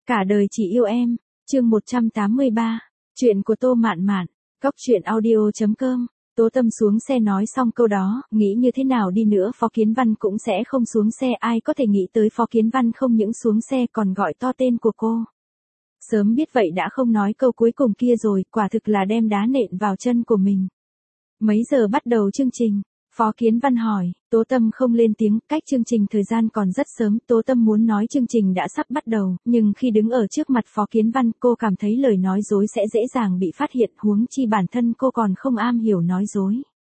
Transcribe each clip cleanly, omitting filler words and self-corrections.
Cả đời chỉ yêu em, chương 183, chuyện của Tô Mạn Mạn, Cóc truyện audio.com. Tố Tâm xuống xe nói xong câu đó, nghĩ như thế nào đi nữa Phó Kiến Văn cũng sẽ không xuống xe, ai có thể nghĩ tới Phó Kiến Văn không những xuống xe còn gọi to tên của cô. Sớm biết vậy đã không nói câu cuối cùng kia rồi, quả thực là đem đá nện vào chân của mình. Mấy giờ bắt đầu chương trình? Phó Kiến Văn hỏi. Tố Tâm không lên tiếng, cách chương trình thời gian còn rất sớm, Tố Tâm muốn nói chương trình đã sắp bắt đầu, nhưng khi đứng ở trước mặt Phó Kiến Văn, cô cảm thấy lời nói dối sẽ dễ dàng bị phát hiện, huống chi bản thân cô còn không am hiểu nói dối.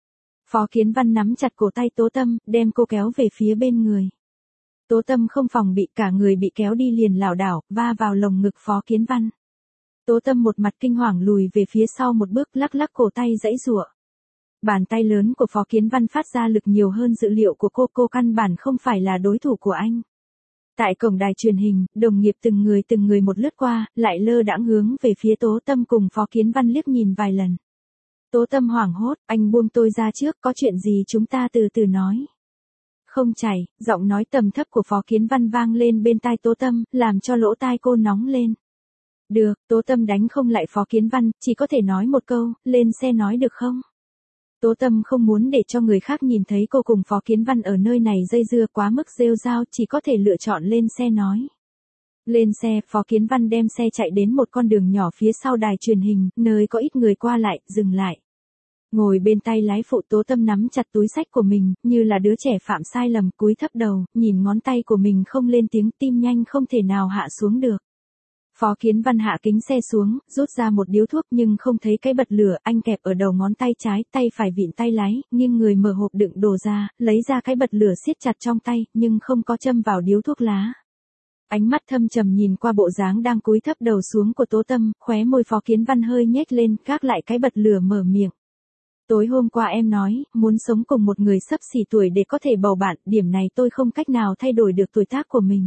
Phó Kiến Văn nắm chặt cổ tay Tố Tâm, đem cô kéo về phía bên người. Tố Tâm không phòng bị, cả người bị kéo đi liền lảo đảo, va vào lồng ngực Phó Kiến Văn. Tố Tâm một mặt kinh hoàng lùi về phía sau một bước, lắc lắc cổ tay giãy giụa. Bàn tay lớn của Phó Kiến Văn phát ra lực nhiều hơn dự liệu của cô căn bản không phải là đối thủ của anh. Tại cổng đài truyền hình, đồng nghiệp từng người một lướt qua, lại lơ đãng hướng về phía Tố Tâm cùng Phó Kiến Văn liếc nhìn vài lần. Tố Tâm hoảng hốt, anh buông tôi ra trước, có chuyện gì chúng ta từ từ nói. Không chảy, giọng nói trầm thấp của Phó Kiến Văn vang lên bên tai Tố Tâm, làm cho lỗ tai cô nóng lên. Được, Tố Tâm đánh không lại Phó Kiến Văn, chỉ có thể nói một câu, lên xe nói được không? Tố Tâm không muốn để cho người khác nhìn thấy cô cùng Phó Kiến Văn ở nơi này dây dưa quá mức rêu rao, chỉ có thể lựa chọn lên xe nói. Lên xe, Phó Kiến Văn đem xe chạy đến một con đường nhỏ phía sau đài truyền hình, nơi có ít người qua lại, dừng lại. Ngồi bên tay lái phụ, Tố Tâm nắm chặt túi xách của mình, như là đứa trẻ phạm sai lầm, cúi thấp đầu, nhìn ngón tay của mình không lên tiếng, tim nhanh không thể nào hạ xuống được. Phó Kiến Văn hạ kính xe xuống, rút ra một điếu thuốc nhưng không thấy cái bật lửa, anh kẹp ở đầu ngón tay trái, tay phải vịn tay lái, nghiêng người mở hộp đựng đồ ra, lấy ra cái bật lửa siết chặt trong tay, nhưng không có châm vào điếu thuốc lá. Ánh mắt thâm trầm nhìn qua bộ dáng đang cúi thấp đầu xuống của Tố Tâm, khóe môi Phó Kiến Văn hơi nhếch lên, gác lại cái bật lửa mở miệng. Tối hôm qua em nói, muốn sống cùng một người xấp xỉ tuổi để có thể bầu bạn, điểm này tôi không cách nào thay đổi được tuổi tác của mình.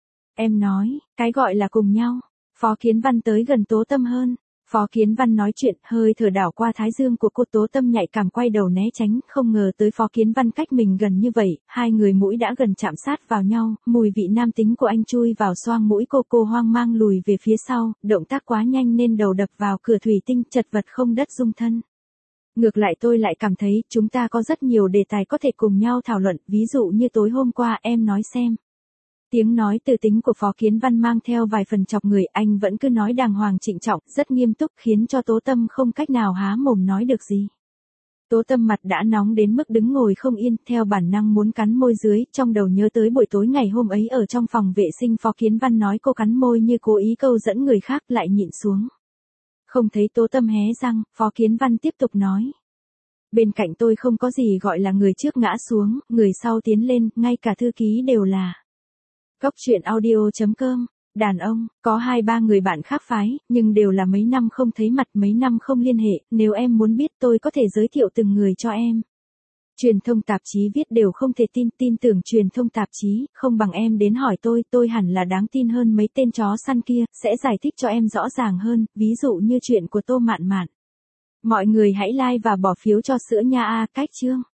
Em nói, cái gọi là cùng nhau. Phó Kiến Văn tới gần Tố Tâm hơn. Phó Kiến Văn nói chuyện, hơi thở đảo qua thái dương của cô. Tố Tâm nhạy cảm quay đầu né tránh, không ngờ tới Phó Kiến Văn cách mình gần như vậy, hai người mũi đã gần chạm sát vào nhau, mùi vị nam tính của anh chui vào xoang mũi cô hoang mang lùi về phía sau, động tác quá nhanh nên đầu đập vào cửa thủy tinh, chật vật không đất dung thân. Ngược lại tôi lại cảm thấy, chúng ta có rất nhiều đề tài có thể cùng nhau thảo luận, ví dụ như tối hôm qua em nói xem. Tiếng nói từ tính của Phó Kiến Văn mang theo vài phần chọc người, anh vẫn cứ nói đàng hoàng trịnh trọng, rất nghiêm túc, khiến cho Tố Tâm không cách nào há mồm nói được gì. Tố Tâm mặt đã nóng đến mức đứng ngồi không yên, theo bản năng muốn cắn môi dưới, trong đầu nhớ tới buổi tối ngày hôm ấy ở trong phòng vệ sinh, Phó Kiến Văn nói cô cắn môi như cố ý câu dẫn người khác, lại nhịn xuống. Không thấy Tố Tâm hé răng, Phó Kiến Văn tiếp tục nói. Bên cạnh tôi không có gì gọi là người trước ngã xuống, người sau tiến lên, ngay cả thư ký đều là. Cóc truyện audio.com. Đàn ông, có 2-3 người bạn khác phái, nhưng đều là mấy năm không thấy mặt, mấy năm không liên hệ, nếu em muốn biết tôi có thể giới thiệu từng người cho em. Truyền thông tạp chí viết đều không thể tin tưởng truyền thông tạp chí, không bằng em đến hỏi tôi hẳn là đáng tin hơn mấy tên chó săn kia, sẽ giải thích cho em rõ ràng hơn, ví dụ như chuyện của Tô Mạn Mạn. Mọi người hãy like và bỏ phiếu cho sữa nha cách chương.